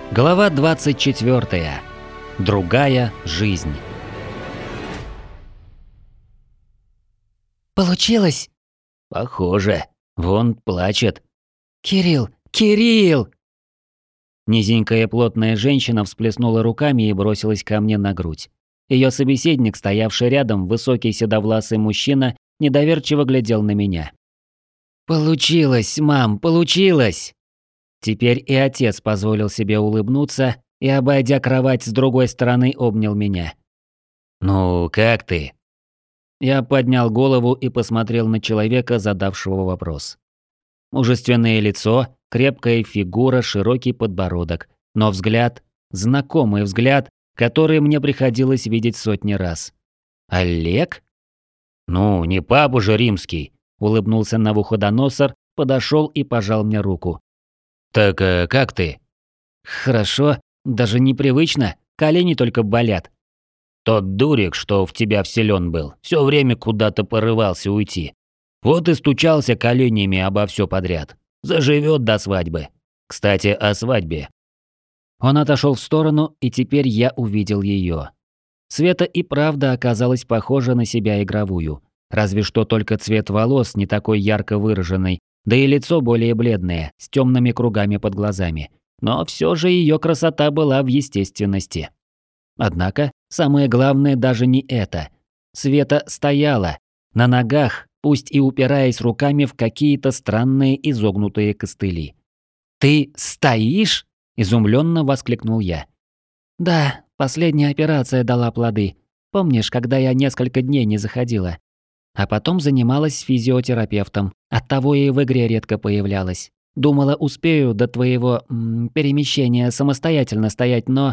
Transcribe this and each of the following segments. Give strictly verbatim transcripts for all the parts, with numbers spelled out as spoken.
Глава двадцать четвёртая. Другая жизнь. Получилось? Похоже. Вон плачет. Кирилл! Кирилл! Низенькая плотная женщина всплеснула руками и бросилась ко мне на грудь. Ее собеседник, стоявший рядом, высокий седовласый мужчина, недоверчиво глядел на меня. «Получилось, мам, получилось!» Теперь и отец позволил себе улыбнуться и, обойдя кровать с другой стороны, обнял меня. «Ну, как ты?» Я поднял голову и посмотрел на человека, задавшего вопрос. Мужественное лицо, крепкая фигура, широкий подбородок, но взгляд, знакомый взгляд, который мне приходилось видеть сотни раз. «Олег?» «Ну, не папа же римский», — улыбнулся Навуходоносор, подошел и пожал мне руку. «Так э, как ты?» «Хорошо, даже непривычно, колени только болят». «Тот дурик, что в тебя вселен был, все время куда-то порывался уйти. Вот и стучался коленями обо все подряд. Заживет до свадьбы. Кстати, о свадьбе». Он отошел в сторону, и теперь я увидел ее. Света и правда оказалась похожа на себя игровую. Разве что только цвет волос не такой ярко выраженный, да и лицо более бледное, с темными кругами под глазами. Но все же ее красота была в естественности. Однако, самое главное даже не это. Света стояла, на ногах, пусть и упираясь руками в какие-то странные изогнутые костыли. «Ты стоишь?» – изумленно воскликнул я. «Да, последняя операция дала плоды. Помнишь, когда я несколько дней не заходила? А потом занималась физиотерапевтом, оттого и в игре редко появлялась. Думала, успею до твоего м, перемещения самостоятельно стоять, но...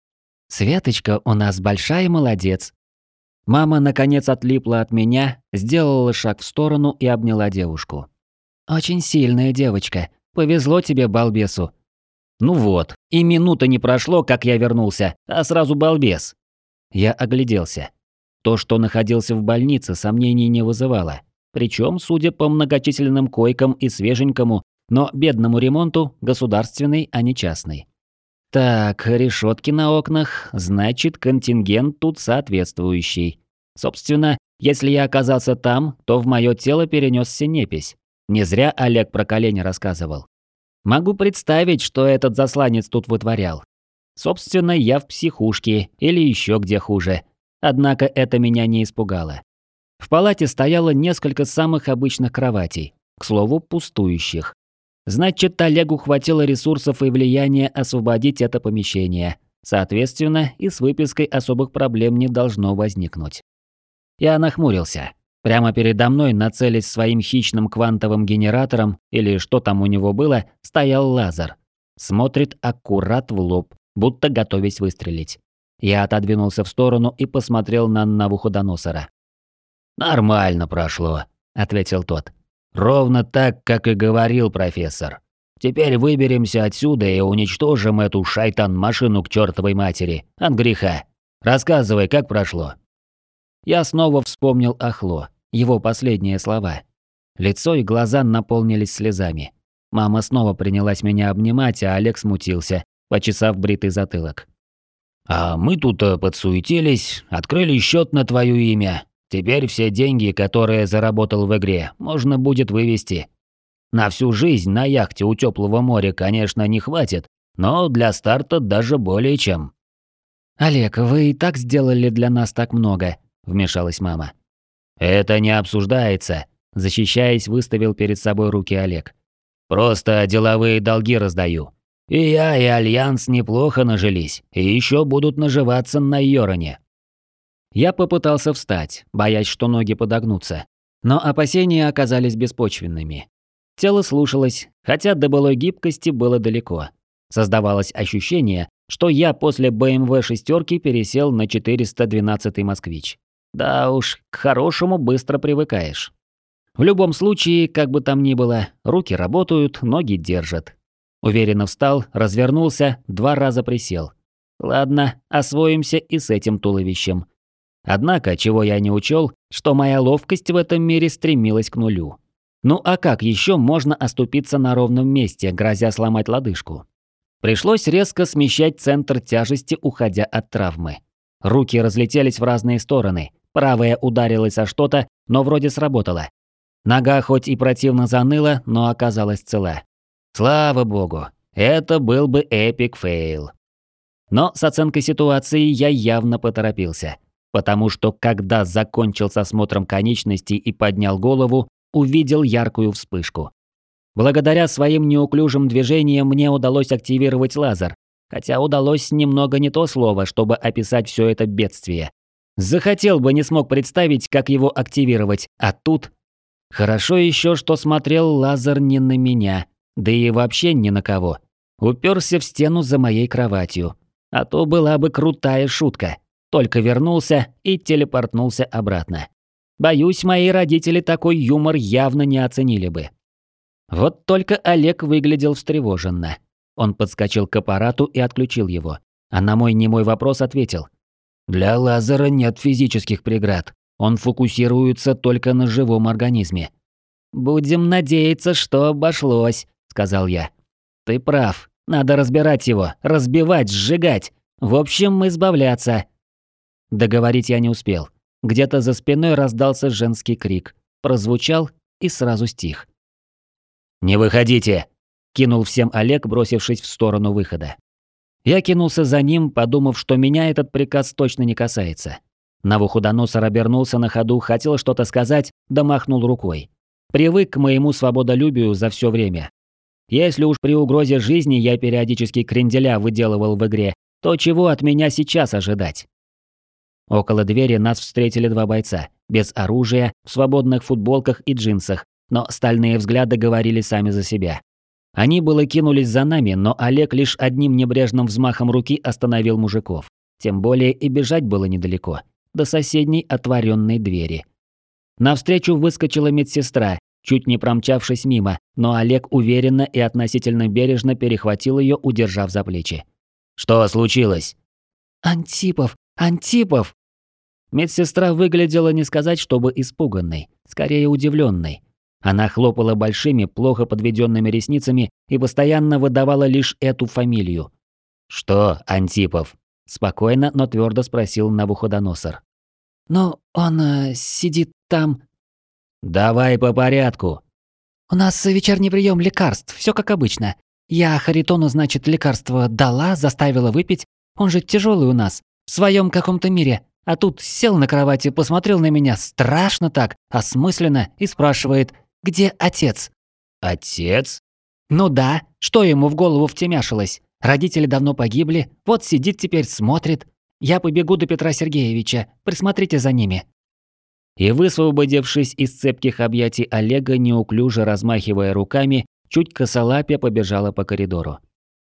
Светочка у нас большая молодец». Мама, наконец, отлипла от меня, сделала шаг в сторону и обняла девушку. «Очень сильная девочка. Повезло тебе, балбесу». «Ну вот, и минуты не прошло, как я вернулся, а сразу балбес». Я огляделся. То, что находился в больнице, сомнений не вызывало. Причем, судя по многочисленным койкам и свеженькому, но бедному ремонту, государственный, а не частный. Так, решетки на окнах, значит, контингент тут соответствующий. Собственно, если я оказался там, то в мое тело перенесся непись. Не зря Олег про колени рассказывал. Могу представить, что этот засланец тут вытворял. Собственно, я в психушке или еще где хуже. Однако это меня не испугало. В палате стояло несколько самых обычных кроватей, к слову, пустующих. Значит, Олегу хватило ресурсов и влияния освободить это помещение. Соответственно, и с выпиской особых проблем не должно возникнуть. Я нахмурился. Прямо передо мной, нацелясь своим хищным квантовым генератором, или что там у него было, стоял лазер. Смотрит аккурат в лоб, будто готовясь выстрелить. Я отодвинулся в сторону и посмотрел на Навуходоносора. «Нормально прошло», — ответил тот. «Ровно так, как и говорил профессор. Теперь выберемся отсюда и уничтожим эту шайтан-машину к чертовой матери, от греха. Рассказывай, как прошло». Я снова вспомнил Ахло, его последние слова. Лицо и глаза наполнились слезами. Мама снова принялась меня обнимать, а Олег смутился, почесав бритый затылок. «А мы тут подсуетились, открыли счет на твое имя. Теперь все деньги, которые заработал в игре, можно будет вывести. На всю жизнь на яхте у теплого моря, конечно, не хватит, но для старта даже более чем». «Олег, вы и так сделали для нас так много», – вмешалась мама. «Это не обсуждается», – защищаясь, выставил перед собой руки Олег. «Просто деловые долги раздаю. И я, и Альянс неплохо нажились, и еще будут наживаться на Йороне». Я попытался встать, боясь, что ноги подогнутся. Но опасения оказались беспочвенными. Тело слушалось, хотя до былой гибкости было далеко. Создавалось ощущение, что я после бэ эм вэ шестерки пересел на четыреста двенадцатый «Москвич». Да уж, к хорошему быстро привыкаешь. В любом случае, как бы там ни было, руки работают, ноги держат. Уверенно встал, развернулся, два раза присел. Ладно, освоимся и с этим туловищем. Однако, чего я не учел, что моя ловкость в этом мире стремилась к нулю. Ну а как еще можно оступиться на ровном месте, грозя сломать лодыжку? Пришлось резко смещать центр тяжести, уходя от травмы. Руки разлетелись в разные стороны. Правая ударилась о что-то, но вроде сработала. Нога хоть и противно заныла, но оказалась цела. Слава богу, это был бы эпик фейл. Но с оценкой ситуации я явно поторопился. Потому что когда закончил с осмотром конечностей и поднял голову, увидел яркую вспышку. Благодаря своим неуклюжим движениям мне удалось активировать лазер, хотя удалось немного не то слово, чтобы описать все это бедствие. Захотел бы, не смог представить, как его активировать, а тут... Хорошо еще, что смотрел лазер не на меня, да и вообще ни на кого. Уперся в стену за моей кроватью. А то была бы крутая шутка. Только вернулся и телепортнулся обратно. Боюсь, мои родители такой юмор явно не оценили бы. Вот только Олег выглядел встревоженно. Он подскочил к аппарату и отключил его. А на мой немой вопрос ответил. Для лазера нет физических преград. Он фокусируется только на живом организме. «Будем надеяться, что обошлось», — сказал я. «Ты прав. Надо разбирать его, разбивать, сжигать. В общем, избавляться». Договорить я не успел. Где-то за спиной раздался женский крик. Прозвучал и сразу стих. «Не выходите!» – кинул всем Олег, бросившись в сторону выхода. Я кинулся за ним, подумав, что меня этот приказ точно не касается. Навуходоносор обернулся на ходу, хотел что-то сказать, да махнул рукой. Привык к моему свободолюбию за все время. Если уж при угрозе жизни я периодически кренделя выделывал в игре, то чего от меня сейчас ожидать? Около двери нас встретили два бойца, без оружия, в свободных футболках и джинсах, но стальные взгляды говорили сами за себя. Они было кинулись за нами, но Олег лишь одним небрежным взмахом руки остановил мужиков. Тем более и бежать было недалеко, до соседней отворенной двери. Навстречу выскочила медсестра, чуть не промчавшись мимо, но Олег уверенно и относительно бережно перехватил ее, удержав за плечи. «Что случилось?» «Антипов! Антипов!» Медсестра выглядела не сказать, чтобы испуганной, скорее удивленной. Она хлопала большими, плохо подведенными ресницами и постоянно выдавала лишь эту фамилию. «Что, Антипов?» – спокойно, но твердо спросил Навуходоносор. «Ну, он э, сидит там...» «Давай по порядку». «У нас вечерний прием лекарств, все как обычно. Я Харитону, значит, лекарство дала, заставила выпить. Он же тяжелый у нас, в своем каком-то мире. А тут сел на кровати, посмотрел на меня страшно так, осмысленно, и спрашивает, где отец?» «Отец?» «Ну да, что ему в голову втемяшилось? Родители давно погибли, вот сидит теперь, смотрит. Я побегу до Петра Сергеевича, присмотрите за ними». И, высвободившись из цепких объятий Олега, неуклюже размахивая руками, чуть косолапя побежала по коридору.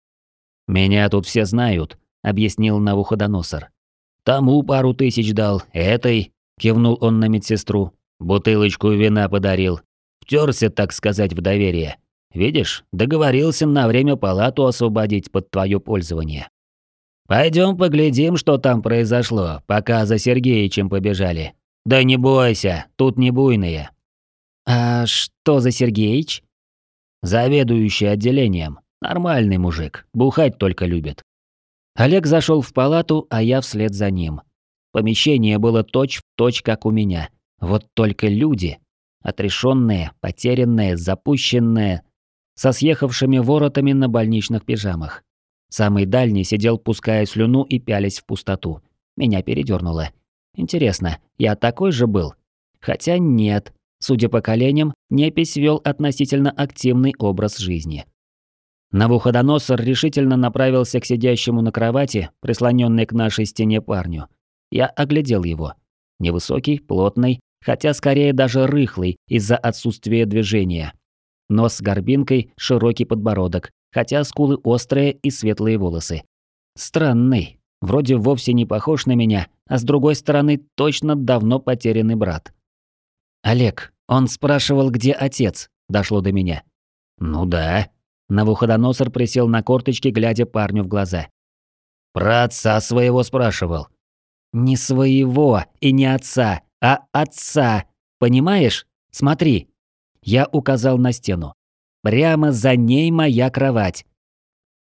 «Меня тут все знают», — объяснил Навуходоносор. «Тому пару тысяч дал, этой», — кивнул он на медсестру, — «бутылочку вина подарил. Втерся, так сказать, в доверие. Видишь, договорился на время палату освободить под твое пользование. Пойдем поглядим, что там произошло, пока за Сергеичем побежали. Да не бойся, тут не буйные». «А что за Сергеич?» «Заведующий отделением. Нормальный мужик, бухать только любит». Олег зашел в палату, а я вслед за ним. Помещение было точь-в-точь, как у меня. Вот только люди. Отрешенные, потерянные, запущенные, со съехавшими воротами на больничных пижамах. Самый дальний сидел, пуская слюну и пялясь в пустоту. Меня передернуло. Интересно, я такой же был? Хотя нет. Судя по коленям, непись вел относительно активный образ жизни. Навуходоносор решительно направился к сидящему на кровати, прислоненной к нашей стене парню. Я оглядел его. Невысокий, плотный, хотя скорее даже рыхлый из-за отсутствия движения. Нос с горбинкой, широкий подбородок, хотя скулы острые и светлые волосы. Странный, вроде вовсе не похож на меня, а с другой стороны точно давно потерянный брат. «Олег, он спрашивал, где отец?» – дошло до меня. «Ну да». Навуходоносор присел на корточки, глядя парню в глаза. «Про отца своего спрашивал». «Не своего и не отца, а отца. Понимаешь? Смотри». Я указал на стену. «Прямо за ней моя кровать».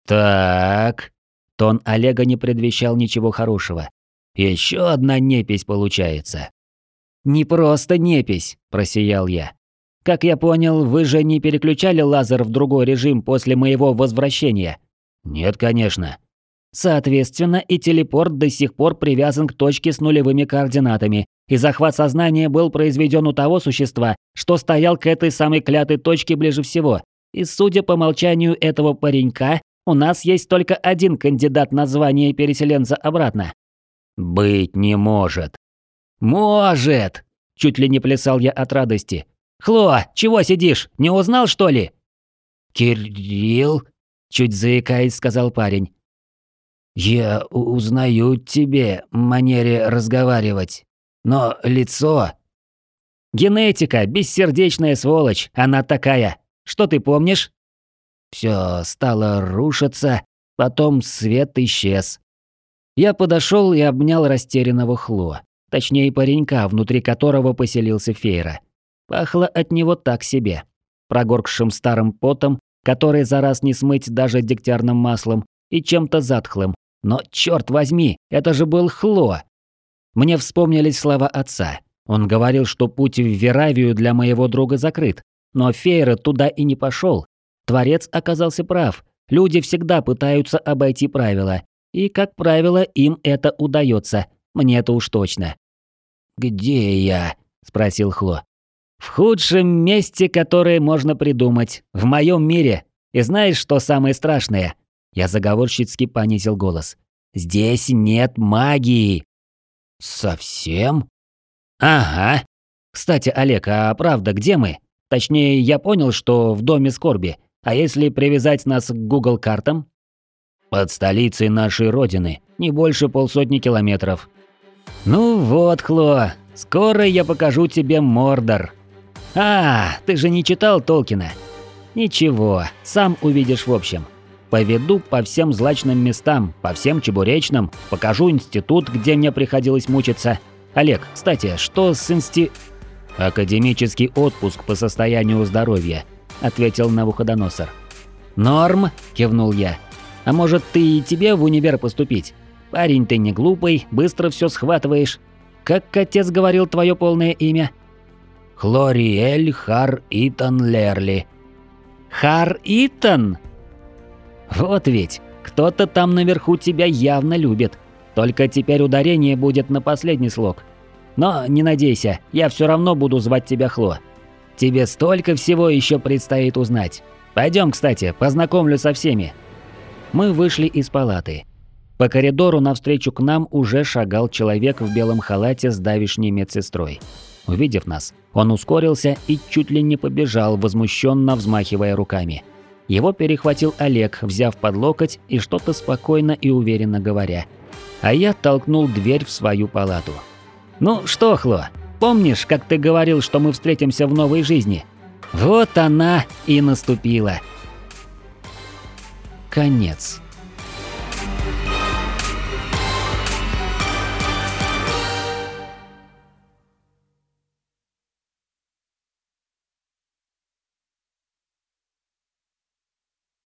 «Так...» Тон Олега не предвещал ничего хорошего. «Еще одна непись получается». «Не просто непись», – просиял я. «Как я понял, вы же не переключали лазер в другой режим после моего возвращения?» «Нет, конечно». «Соответственно, и телепорт до сих пор привязан к точке с нулевыми координатами, и захват сознания был произведен у того существа, что стоял к этой самой клятой точке ближе всего. И судя по молчанию этого паренька, у нас есть только один кандидат на звание переселенца обратно». «Быть не может». «Может!» – чуть ли не плясал я от радости. «Хло, чего сидишь? Не узнал, что ли?» «Кирилл?» – чуть заикаясь, сказал парень. «Я узнаю тебе манере разговаривать, но лицо...» «Генетика, бессердечная сволочь, она такая. Что ты помнишь?» Все стало рушиться, потом свет исчез. Я подошел и обнял растерянного Хло, точнее паренька, внутри которого поселился Фейра. Пахло от него так себе. Прогоркшим старым потом, который за раз не смыть даже дегтярным маслом, и чем-то затхлым. Но черт возьми, это же был Хло. Мне вспомнились слова отца. Он говорил, что путь в Веравию для моего друга закрыт. Но Фейра туда и не пошел. Творец оказался прав. Люди всегда пытаются обойти правила. И, как правило, им это удается. Мне-то уж точно. «Где я?» – спросил Хло. «В худшем месте, которое можно придумать. В моем мире. И знаешь, что самое страшное?» Я заговорщицки понизил голос. «Здесь нет магии». «Совсем?» «Ага. Кстати, Олег, а правда, где мы? Точнее, я понял, что в доме скорби. А если привязать нас к Google картам?» «Под столицей нашей родины. Не больше полсотни километров». «Ну вот, Хло, скоро я покажу тебе Мордор». «А, ты же не читал Толкина?» «Ничего, сам увидишь в общем. Поведу по всем злачным местам, по всем чебуречным, покажу институт, где мне приходилось мучиться. Олег, кстати, что с инсти...» «Академический отпуск по состоянию здоровья», – ответил Навуходоносор. «Норм», – кивнул я. «А может, ты и тебе в универ поступить? Парень ты не глупый, быстро все схватываешь. Как отец говорил твое полное имя?» «Хлориэль Хар Итан Лерли». «Хар Итан?» «Вот ведь, кто-то там наверху тебя явно любит. Только теперь ударение будет на последний слог. Но не надейся, я все равно буду звать тебя Хло. Тебе столько всего еще предстоит узнать. Пойдем, кстати, познакомлю со всеми». Мы вышли из палаты. По коридору навстречу к нам уже шагал человек в белом халате с давишней медсестрой. Увидев нас, он ускорился и чуть ли не побежал, возмущенно взмахивая руками. Его перехватил Олег, взяв под локоть и что-то спокойно и уверенно говоря. А я толкнул дверь в свою палату. «Ну что, Хло, помнишь, как ты говорил, что мы встретимся в новой жизни? Вот она и наступила». Конец.